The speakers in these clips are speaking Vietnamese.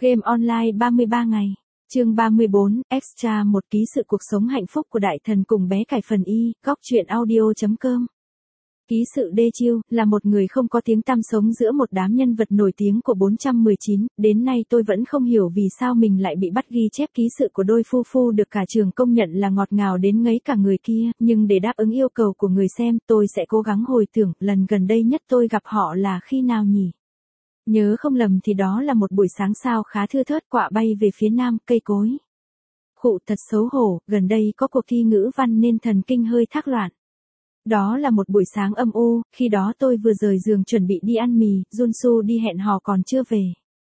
Game online 33 ngày. Chương 34, Extra một ký sự cuộc sống hạnh phúc của đại thần cùng bé cải phần y, góc truyện audio.com. Ký sự Đê Chiêu, là một người không có tiếng tăm sống giữa một đám nhân vật nổi tiếng của 419, đến nay tôi vẫn không hiểu vì sao mình lại bị bắt ghi chép ký sự của đôi phu phu được cả trường công nhận là ngọt ngào đến ngấy cả người kia, nhưng để đáp ứng yêu cầu của người xem, tôi sẽ cố gắng hồi tưởng, lần gần đây nhất tôi gặp họ là khi nào nhỉ? Nhớ không lầm thì đó là một buổi sáng sao khá thưa thớt, quạ bay về phía nam, cây cối. Khụ thật xấu hổ, gần đây có cuộc thi ngữ văn nên thần kinh hơi thác loạn. Đó là một buổi sáng âm u, khi đó tôi vừa rời giường chuẩn bị đi ăn mì, Junsu đi hẹn hò còn chưa về.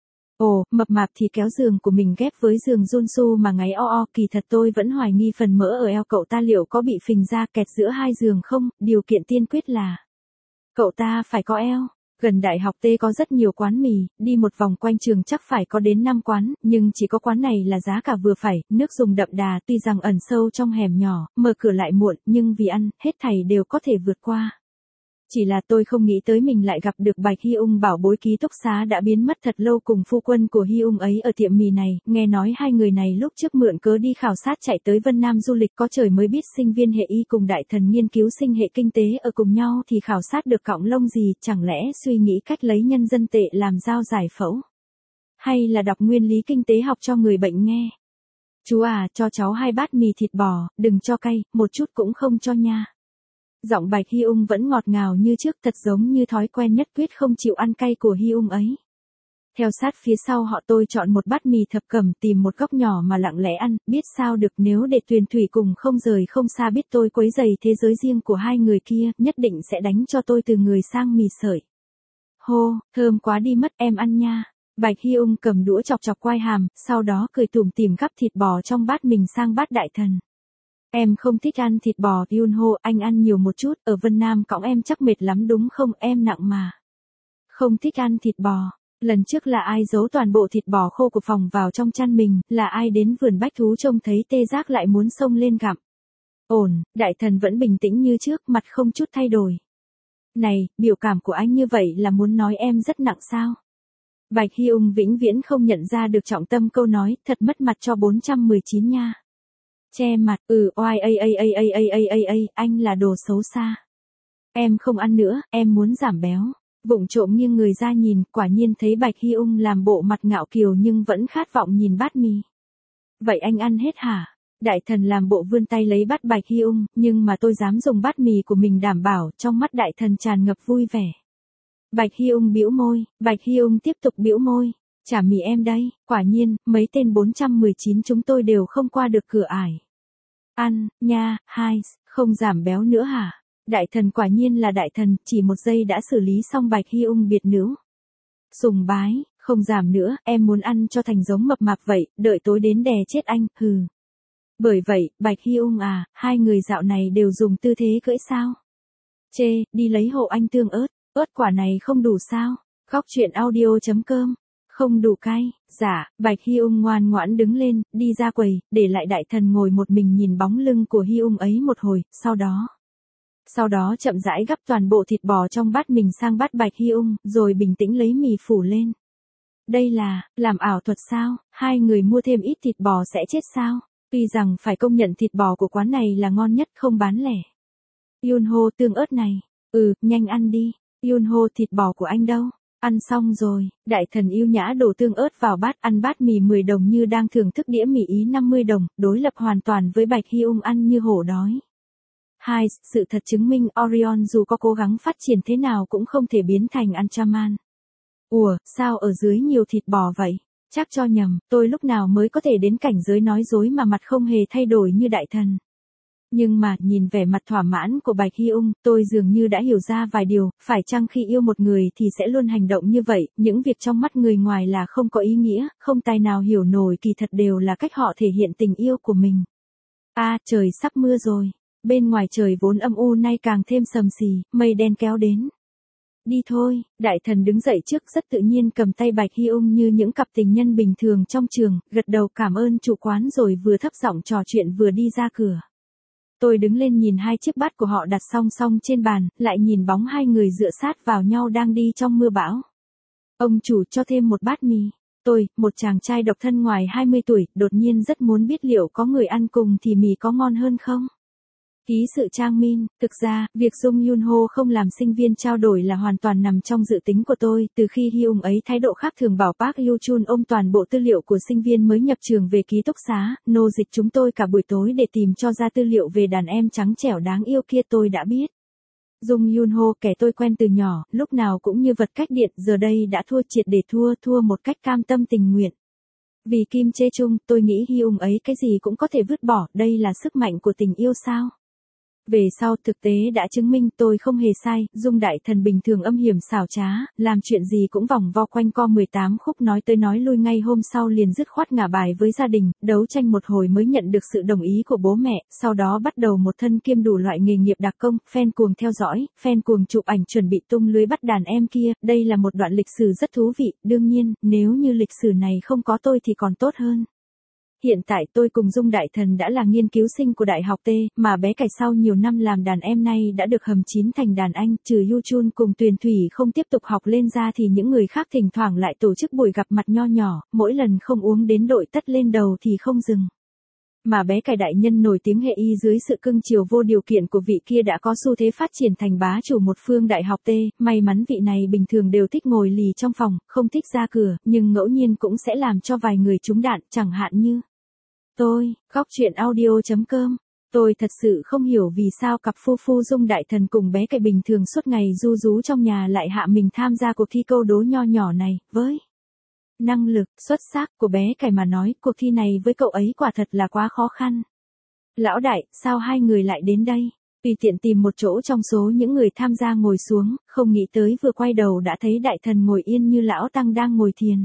Ồ, mập mạp thì kéo giường của mình ghép với giường Junsu mà ngáy o, kỳ thật tôi vẫn hoài nghi phần mỡ ở eo cậu ta liệu có bị phình ra kẹt giữa hai giường không, điều kiện tiên quyết là cậu ta phải có eo. Gần đại học T có rất nhiều quán mì, đi một vòng quanh trường chắc phải có đến 5 quán, nhưng chỉ có quán này là giá cả vừa phải, nước dùng đậm đà, tuy rằng ẩn sâu trong hẻm nhỏ, mở cửa lại muộn, nhưng vì ăn, hết thảy đều có thể vượt qua. Chỉ là tôi không nghĩ tới mình lại gặp được Bạch Hy Ung, bảo bối ký túc xá đã biến mất thật lâu cùng phu quân của Hy Ung ấy ở tiệm mì này, nghe nói hai người này lúc trước mượn cớ đi khảo sát chạy tới Vân Nam du lịch, có trời mới biết sinh viên hệ y cùng đại thần nghiên cứu sinh hệ kinh tế ở cùng nhau thì khảo sát được cọng lông gì, chẳng lẽ suy nghĩ cách lấy nhân dân tệ làm dao giải phẫu? Hay là đọc nguyên lý kinh tế học cho người bệnh nghe? Chú à, cho cháu 2 bát mì thịt bò, đừng cho cay, một chút cũng không cho nha. Giọng Bạch Hy Ung vẫn ngọt ngào như trước, thật giống như thói quen nhất quyết không chịu ăn cay của Hy Ung ấy. Theo sát phía sau họ tôi chọn một bát mì thập cẩm, tìm một góc nhỏ mà lặng lẽ ăn, biết sao được, nếu để Tuyền Thủy cùng không rời không xa biết tôi quấy rầy thế giới riêng của hai người kia, nhất định sẽ đánh cho tôi từ người sang mì sợi. Hô, thơm quá đi mất, em ăn nha. Bạch Hy Ung cầm đũa chọc chọc quai hàm, sau đó cười tủm tỉm gắp thịt bò trong bát mình sang bát đại thần. Em không thích ăn thịt bò, Yunho, anh ăn nhiều một chút, ở Vân Nam cõng em chắc mệt lắm đúng không, em nặng mà. Không thích ăn thịt bò, lần trước là ai giấu toàn bộ thịt bò khô của phòng vào trong chăn mình, là ai đến vườn bách thú trông thấy tê giác lại muốn xông lên gặm. Ổn, đại thần vẫn bình tĩnh như trước, mặt không chút thay đổi. Này, biểu cảm của anh như vậy là muốn nói em rất nặng sao? Bạch Hy Ung vĩnh viễn không nhận ra được trọng tâm câu nói, thật mất mặt cho 419 nha. Che mặt, oai anh là đồ xấu xa. Em không ăn nữa, em muốn giảm béo. Vụng trộm nghiêng người ra nhìn, quả nhiên thấy Bạch Hy Ung làm bộ mặt ngạo kiều nhưng vẫn khát vọng nhìn bát mì. Vậy anh ăn hết hả? Đại thần làm bộ vươn tay lấy bát Bạch Hy Ung, nhưng mà tôi dám dùng bát mì của mình đảm bảo, trong mắt đại thần tràn ngập vui vẻ. Bạch Hy Ung bĩu môi, Bạch Hy Ung tiếp tục bĩu môi. Trả mì em đây, quả nhiên, mấy tên 419 chúng tôi đều không qua được cửa ải. Ăn, nha, hai, không giảm béo nữa hả? Đại thần quả nhiên là đại thần, chỉ một giây đã xử lý xong Bạch Hy Ung biệt nữ. Sùng bái, không giảm nữa, em muốn ăn cho thành giống mập mạp vậy, đợi tối đến đè chết anh, hừ. Bởi vậy, Bạch Hy Ung à, hai người dạo này đều dùng tư thế cưỡi sao? Chê, đi lấy hộ anh tương ớt quả này không đủ sao? Góc truyện audio.com. Không đủ cay, dạ, Bạch Hy Ung ngoan ngoãn đứng lên, đi ra quầy, để lại đại thần ngồi một mình nhìn bóng lưng của Hy Ung ấy một hồi, sau đó chậm rãi gắp toàn bộ thịt bò trong bát mình sang bát Bạch Hy Ung, rồi bình tĩnh lấy mì phủ lên. Đây là, làm ảo thuật sao, hai người mua thêm ít thịt bò sẽ chết sao? Tuy rằng phải công nhận thịt bò của quán này là ngon nhất không bán lẻ. Yunho tương ớt này, nhanh ăn đi, Yunho thịt bò của anh đâu? Ăn xong rồi, đại thần yêu nhã đổ tương ớt vào bát, ăn bát mì 10 đồng như đang thưởng thức đĩa mì Ý 50 đồng, đối lập hoàn toàn với Bạch Hy Ung ăn như hổ đói. Hai, sự thật chứng minh Orion dù có cố gắng phát triển thế nào cũng không thể biến thành Anchaman. Ủa, sao ở dưới nhiều thịt bò vậy? Chắc cho nhầm, tôi lúc nào mới có thể đến cảnh giới nói dối mà mặt không hề thay đổi như đại thần. Nhưng mà, nhìn vẻ mặt thỏa mãn của Bạch Hy Ung, tôi dường như đã hiểu ra vài điều, phải chăng khi yêu một người thì sẽ luôn hành động như vậy, những việc trong mắt người ngoài là không có ý nghĩa, không tài nào hiểu nổi kỳ thật đều là cách họ thể hiện tình yêu của mình. Trời sắp mưa rồi. Bên ngoài trời vốn âm u nay càng thêm sầm xì, mây đen kéo đến. Đi thôi, đại thần đứng dậy trước rất tự nhiên cầm tay Bạch Hy Ung như những cặp tình nhân bình thường trong trường, gật đầu cảm ơn chủ quán rồi vừa thấp giọng trò chuyện vừa đi ra cửa. Tôi đứng lên nhìn hai chiếc bát của họ đặt song song trên bàn, lại nhìn bóng hai người dựa sát vào nhau đang đi trong mưa bão. Ông chủ cho thêm một bát mì. Tôi, một chàng trai độc thân ngoài 20 tuổi, đột nhiên rất muốn biết liệu có người ăn cùng thì mì có ngon hơn không? Ký sự Trang Min, thực ra, việc Jung Yun Ho không làm sinh viên trao đổi là hoàn toàn nằm trong dự tính của tôi, từ khi Hyung ấy thái độ khác thường bảo Park Yu Chun ôm toàn bộ tư liệu của sinh viên mới nhập trường về ký túc xá, nô dịch chúng tôi cả buổi tối để tìm cho ra tư liệu về đàn em trắng trẻo đáng yêu kia tôi đã biết. Jung Yun Ho, kẻ tôi quen từ nhỏ, lúc nào cũng như vật cách điện, giờ đây đã thua triệt để thua một cách cam tâm tình nguyện. Vì Kim Chae Chung, tôi nghĩ Hyung ấy cái gì cũng có thể vứt bỏ, đây là sức mạnh của tình yêu sao? Về sau, thực tế đã chứng minh tôi không hề sai, Dung đại thần bình thường âm hiểm xảo trá, làm chuyện gì cũng vòng vo quanh co 18 khúc nói tới nói lui, ngay hôm sau liền dứt khoát ngả bài với gia đình, đấu tranh một hồi mới nhận được sự đồng ý của bố mẹ, sau đó bắt đầu một thân kiêm đủ loại nghề nghiệp đặc công, fan cuồng theo dõi, fan cuồng chụp ảnh chuẩn bị tung lưới bắt đàn em kia, đây là một đoạn lịch sử rất thú vị, đương nhiên, nếu như lịch sử này không có tôi thì còn tốt hơn. Hiện tại tôi cùng Dung đại thần đã là nghiên cứu sinh của Đại học T, mà bé cải sau nhiều năm làm đàn em nay đã được hầm chín thành đàn anh, trừ Yu Chun cùng Tuyền Thủy không tiếp tục học lên ra thì những người khác thỉnh thoảng lại tổ chức buổi gặp mặt nho nhỏ, mỗi lần không uống đến đội tất lên đầu thì không dừng. Mà bé cải đại nhân nổi tiếng hệ y dưới sự cưng chiều vô điều kiện của vị kia đã có xu thế phát triển thành bá chủ một phương Đại học T, may mắn vị này bình thường đều thích ngồi lì trong phòng, không thích ra cửa, nhưng ngẫu nhiên cũng sẽ làm cho vài người trúng đạn, chẳng hạn như tôi, góc chuyện audio.com. Tôi thật sự không hiểu vì sao cặp phu Dung đại thần cùng bé cải bình thường suốt ngày ru rú trong nhà lại hạ mình tham gia cuộc thi câu đố nho nhỏ này, với năng lực xuất sắc của bé cải mà nói, cuộc thi này với cậu ấy quả thật là quá khó khăn. Lão đại, sao hai người lại đến đây? Tùy tiện tìm một chỗ trong số những người tham gia ngồi xuống, không nghĩ tới vừa quay đầu đã thấy đại thần ngồi yên như lão tăng đang ngồi thiền.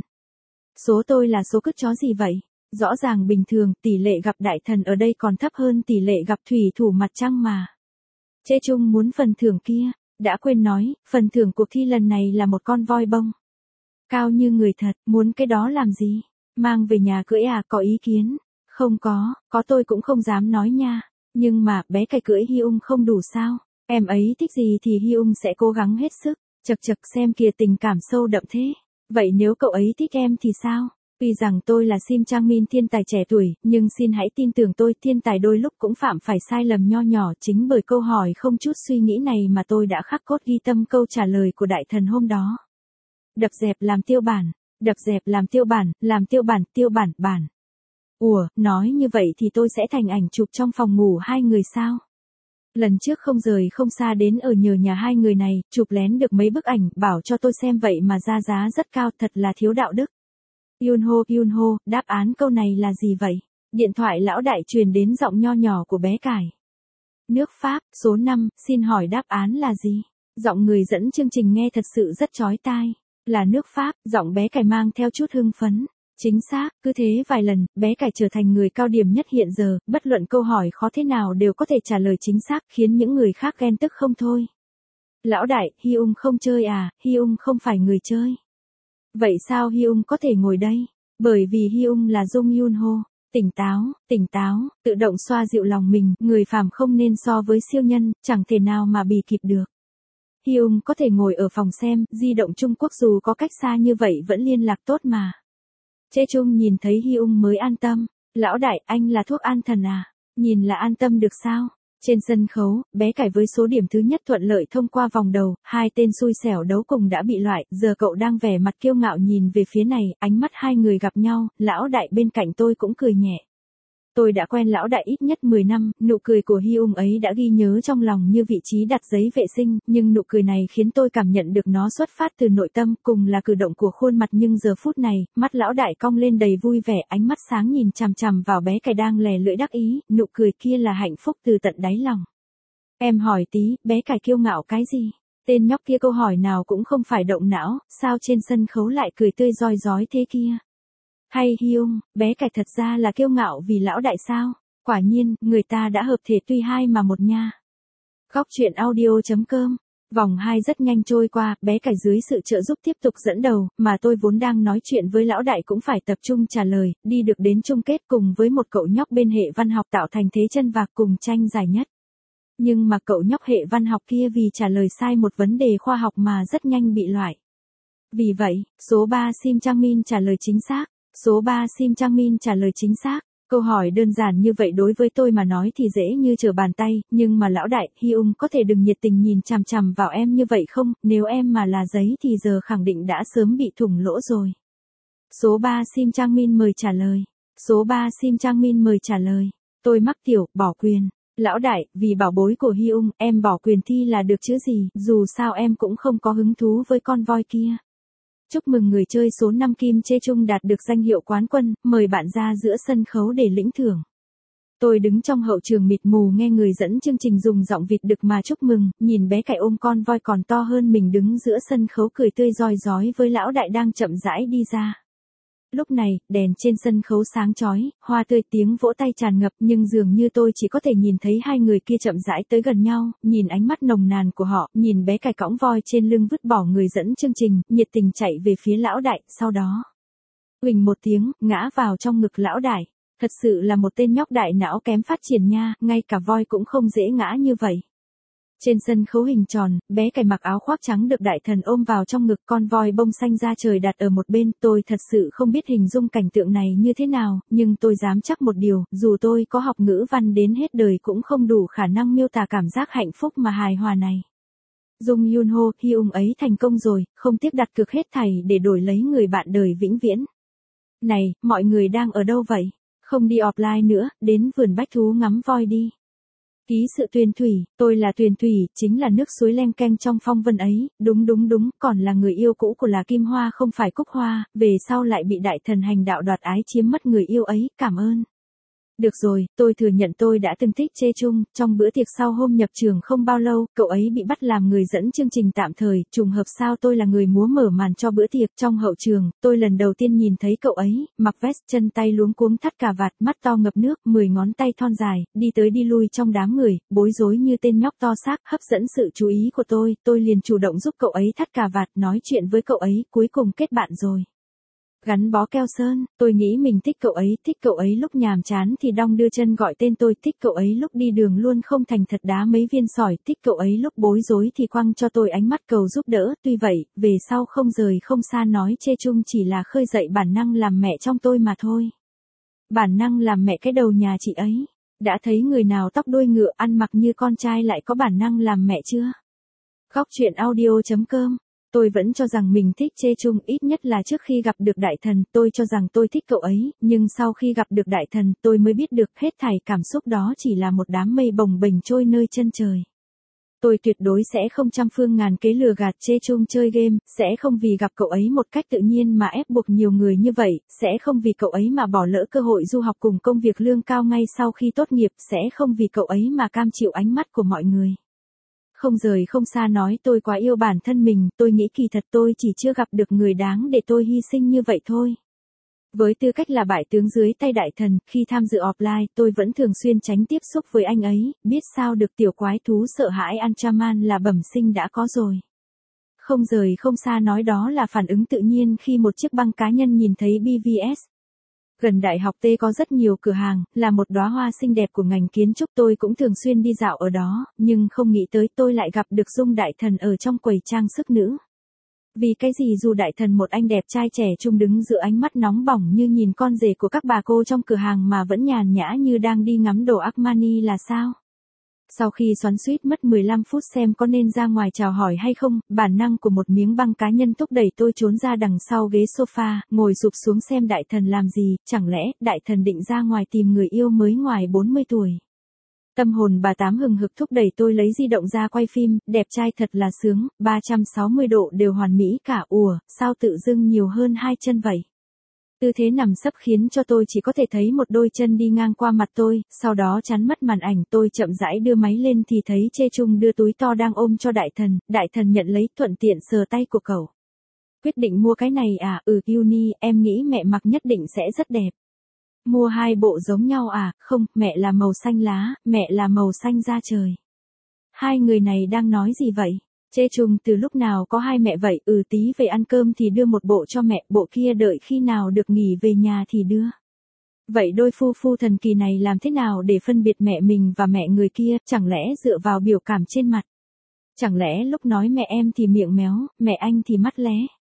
Số tôi là số cứt chó gì vậy? Rõ ràng bình thường, tỷ lệ gặp đại thần ở đây còn thấp hơn tỷ lệ gặp thủy thủ mặt trăng mà. Chae Chung muốn phần thưởng kia, đã quên nói, phần thưởng cuộc thi lần này là một con voi bông. Cao như người thật, muốn cái đó làm gì? Mang về nhà cưỡi à, có ý kiến? Không có tôi cũng không dám nói nha. Nhưng mà, bé cải cưỡi Hyung không đủ sao? Em ấy thích gì thì Hyung sẽ cố gắng hết sức. Chật xem kìa, tình cảm sâu đậm thế. Vậy nếu cậu ấy thích em thì sao? Tuy rằng tôi là Sim Trang Min thiên tài trẻ tuổi, nhưng xin hãy tin tưởng tôi, thiên tài đôi lúc cũng phạm phải sai lầm nho nhỏ, chính bởi câu hỏi không chút suy nghĩ này mà tôi đã khắc cốt ghi tâm câu trả lời của đại thần hôm đó. Đập dẹp làm tiêu bản, đập dẹp làm tiêu bản, làm tiêu bản. Ủa, nói như vậy thì tôi sẽ thành ảnh chụp trong phòng ngủ hai người sao? Lần trước không rời không xa đến ở nhờ nhà hai người này, chụp lén được mấy bức ảnh, bảo cho tôi xem vậy mà ra giá rất cao, thật là thiếu đạo đức. Yun Ho, đáp án câu này là gì vậy? Điện thoại lão đại truyền đến giọng nho nhỏ của bé cải. Nước Pháp, số 5, xin hỏi đáp án là gì? Giọng người dẫn chương trình nghe thật sự rất chói tai. Là nước Pháp, giọng bé cải mang theo chút hưng phấn. Chính xác, cứ thế vài lần, bé cải trở thành người cao điểm nhất hiện giờ, bất luận câu hỏi khó thế nào đều có thể trả lời chính xác, khiến những người khác ghen tức không thôi. Lão đại, Hyung không chơi à, Hyung không phải người chơi. Vậy sao Hyung có thể ngồi đây? Bởi vì Hyung là Jung Yun Ho. Tỉnh táo, tự động xoa dịu lòng mình, người phàm không nên so với siêu nhân, chẳng thể nào mà bì kịp được. Hyung có thể ngồi ở phòng xem, di động Trung Quốc dù có cách xa như vậy vẫn liên lạc tốt mà. Chae Chung nhìn thấy Hyung mới an tâm. Lão đại, anh là thuốc an thần à? Nhìn là an tâm được sao? Trên sân khấu, bé cải với số điểm thứ nhất thuận lợi thông qua vòng đầu, hai tên xui xẻo đấu cùng đã bị loại, giờ cậu đang vẻ mặt kiêu ngạo nhìn về phía này, ánh mắt hai người gặp nhau, lão đại bên cạnh tôi cũng cười nhẹ. Tôi đã quen lão đại ít nhất 10 năm, nụ cười của Hyung ấy đã ghi nhớ trong lòng như vị trí đặt giấy vệ sinh, nhưng nụ cười này khiến tôi cảm nhận được nó xuất phát từ nội tâm, cùng là cử động của khuôn mặt, nhưng giờ phút này, mắt lão đại cong lên đầy vui vẻ, ánh mắt sáng nhìn chằm chằm vào bé cải đang lè lưỡi đắc ý, nụ cười kia là hạnh phúc từ tận đáy lòng. Em hỏi tí, bé cải kiêu ngạo cái gì? Tên nhóc kia câu hỏi nào cũng không phải động não, sao trên sân khấu lại cười tươi rói rói thế kia? Hay Hyung, bé cải thật ra là kiêu ngạo vì lão đại sao? Quả nhiên, người ta đã hợp thể tuy hai mà một nha. Góc chuyện audio.com. Vòng 2 rất nhanh trôi qua, bé cải dưới sự trợ giúp tiếp tục dẫn đầu, mà tôi vốn đang nói chuyện với lão đại cũng phải tập trung trả lời, đi được đến chung kết cùng với một cậu nhóc bên hệ văn học tạo thành thế chân vạc cùng tranh giải nhất. Nhưng mà cậu nhóc hệ văn học kia vì trả lời sai một vấn đề khoa học mà rất nhanh bị loại. Vì vậy, số 3 Sim Chang Min trả lời chính xác. Số 3 Sim Chang Min trả lời chính xác. Câu hỏi đơn giản như vậy đối với tôi mà nói thì dễ như trở bàn tay, nhưng mà lão đại, Hyung có thể đừng nhiệt tình nhìn chằm chằm vào em như vậy không, nếu em mà là giấy thì giờ khẳng định đã sớm bị thủng lỗ rồi. Số 3 Sim Chang Min mời trả lời. Số 3 Sim Chang Min mời trả lời. Tôi mắc tiểu, bỏ quyền. Lão đại, vì bảo bối của Hyung, em bỏ quyền thi là được chứ gì, dù sao em cũng không có hứng thú với con voi kia. Chúc mừng người chơi số 5 Kim Chae Chung đạt được danh hiệu quán quân, mời bạn ra giữa sân khấu để lĩnh thưởng. Tôi đứng trong hậu trường mịt mù nghe người dẫn chương trình dùng giọng vịt đực mà chúc mừng, nhìn bé cải ôm con voi còn to hơn mình đứng giữa sân khấu cười tươi rói rói với lão đại đang chậm rãi đi ra. Lúc này, đèn trên sân khấu sáng chói, hoa tươi tiếng vỗ tay tràn ngập nhưng dường như tôi chỉ có thể nhìn thấy hai người kia chậm rãi tới gần nhau, nhìn ánh mắt nồng nàn của họ, nhìn bé cải cõng voi trên lưng vứt bỏ người dẫn chương trình, nhiệt tình chạy về phía lão đại, sau đó. Huỳnh một tiếng, ngã vào trong ngực lão đại. Thật sự là một tên nhóc đại não kém phát triển nha, ngay cả voi cũng không dễ ngã như vậy. Trên sân khấu hình tròn, bé cải mặc áo khoác trắng được đại thần ôm vào trong ngực, con voi bông xanh ra trời đặt ở một bên. Tôi thật sự không biết hình dung cảnh tượng này như thế nào, nhưng tôi dám chắc một điều, dù tôi có học ngữ văn đến hết đời cũng không đủ khả năng miêu tả cảm giác hạnh phúc mà hài hòa này. Jung Yoon Ho, Hyung ấy thành công rồi, không tiếc đặt cược hết thảy để đổi lấy người bạn đời vĩnh viễn. Này, mọi người đang ở đâu vậy? Không đi offline nữa, đến vườn bách thú ngắm voi đi. Ký sự Tuyền Thủy, tôi là Tuyền Thủy, chính là nước suối leng keng trong phong vân ấy, đúng, còn là người yêu cũ của là Kim Hoa không phải Cúc Hoa, về sau lại bị đại thần hành đạo đoạt ái chiếm mất người yêu ấy, cảm ơn. Được rồi, tôi thừa nhận tôi đã từng thích Chae Chung, trong bữa tiệc sau hôm nhập trường không bao lâu, cậu ấy bị bắt làm người dẫn chương trình tạm thời, trùng hợp sao tôi là người múa mở màn cho bữa tiệc. Trong hậu trường, tôi lần đầu tiên nhìn thấy cậu ấy, mặc vest, chân tay luống cuống thắt cà vạt, mắt to ngập nước, 10 ngón tay thon dài, đi tới đi lui trong đám người, bối rối như tên nhóc to xác, hấp dẫn sự chú ý của tôi liền chủ động giúp cậu ấy thắt cà vạt, nói chuyện với cậu ấy, cuối cùng kết bạn rồi. Gắn bó keo sơn, tôi nghĩ mình thích cậu ấy lúc nhàm chán thì đong đưa chân gọi tên tôi, thích cậu ấy lúc đi đường luôn không thành thật đá mấy viên sỏi, thích cậu ấy lúc bối rối thì quăng cho tôi ánh mắt cầu giúp đỡ, tuy vậy, về sau không rời không xa nói Chae Chung chỉ là khơi dậy bản năng làm mẹ trong tôi mà thôi. Bản năng làm mẹ cái đầu nhà chị ấy, đã thấy người nào tóc đuôi ngựa ăn mặc như con trai lại có bản năng làm mẹ chưa? Góc truyện audio.com. Tôi vẫn cho rằng mình thích Chae Chung, ít nhất là trước khi gặp được đại thần, tôi cho rằng tôi thích cậu ấy, nhưng sau khi gặp được đại thần, tôi mới biết được hết thảy cảm xúc đó chỉ là một đám mây bồng bềnh trôi nơi chân trời. Tôi tuyệt đối sẽ không trăm phương ngàn kế lừa gạt Chae Chung chơi game, sẽ không vì gặp cậu ấy một cách tự nhiên mà ép buộc nhiều người như vậy, sẽ không vì cậu ấy mà bỏ lỡ cơ hội du học cùng công việc lương cao ngay sau khi tốt nghiệp, sẽ không vì cậu ấy mà cam chịu ánh mắt của mọi người. Không rời không xa nói tôi quá yêu bản thân mình, tôi nghĩ kỳ thật tôi chỉ chưa gặp được người đáng để tôi hy sinh như vậy thôi. Với tư cách là bại tướng dưới tay đại thần, khi tham dự offline, tôi vẫn thường xuyên tránh tiếp xúc với anh ấy, biết sao được tiểu quái thú sợ hãi Antraman là bẩm sinh đã có rồi. Không rời không xa nói đó là phản ứng tự nhiên khi một chiếc băng cá nhân nhìn thấy BVS. Gần đại học T có rất nhiều cửa hàng, là một đóa hoa xinh đẹp của ngành kiến trúc, tôi cũng thường xuyên đi dạo ở đó, nhưng không nghĩ tới tôi lại gặp được Dung đại thần ở trong quầy trang sức nữ. Vì cái gì dù đại thần một anh đẹp trai trẻ trung đứng giữa ánh mắt nóng bỏng như nhìn con rể của các bà cô trong cửa hàng mà vẫn nhàn nhã như đang đi ngắm đồ Armani là sao? Sau khi xoắn xuýt mất 15 phút xem có nên ra ngoài chào hỏi hay không, bản năng của một miếng băng cá nhân thúc đẩy tôi trốn ra đằng sau ghế sofa, ngồi sụp xuống xem đại thần làm gì, chẳng lẽ đại thần định ra ngoài tìm người yêu mới ngoài 40 tuổi. Tâm hồn bà Tám hừng hực thúc đẩy tôi lấy di động ra quay phim, đẹp trai thật là sướng, 360 độ đều hoàn mỹ cả, sao tự dưng nhiều hơn 2 chân vậy. Tư thế nằm sấp khiến cho tôi chỉ có thể thấy một đôi chân đi ngang qua mặt tôi, sau đó chắn mất màn ảnh, tôi chậm rãi đưa máy lên thì thấy Chae Chung đưa túi to đang ôm cho đại thần nhận lấy thuận tiện sờ tay của cậu. Quyết định mua cái này à, Uni, em nghĩ mẹ mặc nhất định sẽ rất đẹp. Mua 2 bộ giống nhau à, không, mẹ là màu xanh lá, mẹ là màu xanh da trời. Hai người này đang nói gì vậy? Chae Chung từ lúc nào có 2 mẹ vậy, tí về ăn cơm thì đưa một bộ cho mẹ, bộ kia đợi khi nào được nghỉ về nhà thì đưa. Vậy đôi phu thần kỳ này làm thế nào để phân biệt mẹ mình và mẹ người kia, chẳng lẽ dựa vào biểu cảm trên mặt? Chẳng lẽ lúc nói mẹ em thì miệng méo, mẹ anh thì mắt lé?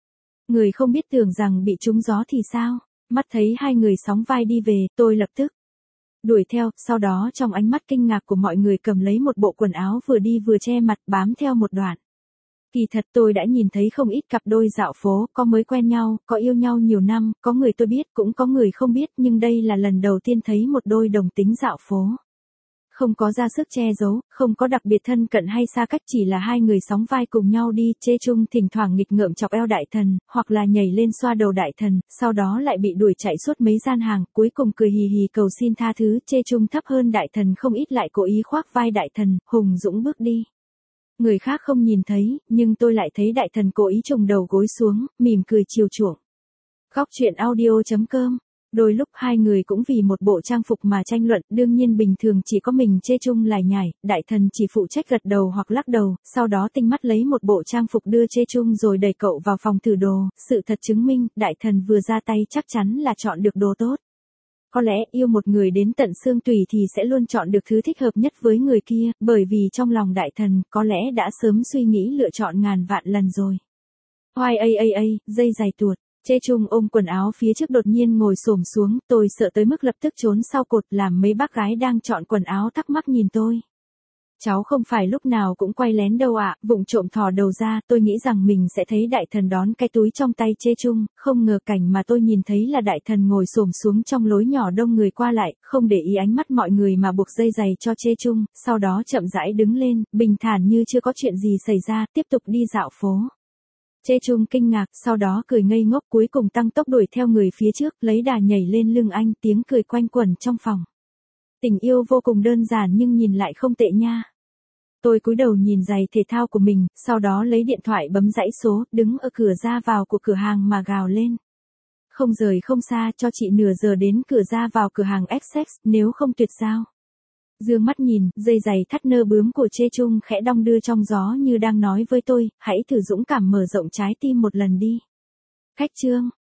Người không biết tưởng rằng bị trúng gió thì sao? Mắt thấy hai người sóng vai đi về, tôi lập tức đuổi theo, sau đó trong ánh mắt kinh ngạc của mọi người cầm lấy một bộ quần áo vừa đi vừa che mặt bám theo một đoạn. Kỳ thật tôi đã nhìn thấy không ít cặp đôi dạo phố, có mới quen nhau, có yêu nhau nhiều năm, có người tôi biết cũng có người không biết, nhưng đây là lần đầu tiên thấy một đôi đồng tính dạo phố. Không có ra sức che giấu, không có đặc biệt thân cận hay xa cách, chỉ là hai người sóng vai cùng nhau đi, Chê Chung thỉnh thoảng nghịch ngợm chọc eo đại thần, hoặc là nhảy lên xoa đầu đại thần, sau đó lại bị đuổi chạy suốt mấy gian hàng, cuối cùng cười hì hì cầu xin tha thứ, Chê Chung thấp hơn đại thần không ít lại cố ý khoác vai đại thần, hùng dũng bước đi. Người khác không nhìn thấy, nhưng tôi lại thấy đại thần cố ý trùng đầu gối xuống, mỉm cười chiều chuộng. Góc truyện audio.com. Đôi lúc hai người cũng vì một bộ trang phục mà tranh luận, đương nhiên bình thường chỉ có mình Chê Chung lải nhải, đại thần chỉ phụ trách gật đầu hoặc lắc đầu, sau đó tinh mắt lấy một bộ trang phục đưa Chê Chung rồi đẩy cậu vào phòng thử đồ, sự thật chứng minh, đại thần vừa ra tay chắc chắn là chọn được đồ tốt. Có lẽ yêu một người đến tận xương tủy thì sẽ luôn chọn được thứ thích hợp nhất với người kia, bởi vì trong lòng đại thần có lẽ đã sớm suy nghĩ lựa chọn ngàn vạn lần rồi. Hoài dây dài tuột. Chê Chung ôm quần áo phía trước đột nhiên ngồi xổm xuống, tôi sợ tới mức lập tức trốn sau cột, làm mấy bác gái đang chọn quần áo thắc mắc nhìn tôi. Cháu không phải lúc nào cũng quay lén đâu ạ, vụng trộm thò đầu ra, tôi nghĩ rằng mình sẽ thấy đại thần đón cái túi trong tay Chê Chung, không ngờ cảnh mà tôi nhìn thấy là đại thần ngồi xổm xuống trong lối nhỏ đông người qua lại, không để ý ánh mắt mọi người mà buộc dây giày cho Chê Chung, sau đó chậm rãi đứng lên, bình thản như chưa có chuyện gì xảy ra, tiếp tục đi dạo phố. Chê Chung kinh ngạc, sau đó cười ngây ngốc, cuối cùng tăng tốc đuổi theo người phía trước, lấy đà nhảy lên lưng anh, tiếng cười quanh quẩn trong phòng. Tình yêu vô cùng đơn giản nhưng nhìn lại không tệ nha. Tôi cúi đầu nhìn giày thể thao của mình, sau đó lấy điện thoại bấm dãy số, đứng ở cửa ra vào của cửa hàng mà gào lên. Không rời không xa, cho chị nửa giờ đến cửa ra vào cửa hàng XX, nếu không tuyệt giao. Dương mắt nhìn, dây giày thắt nơ bướm của Chê Chung khẽ đong đưa trong gió như đang nói với tôi, hãy thử dũng cảm mở rộng trái tim một lần đi. Khách chương.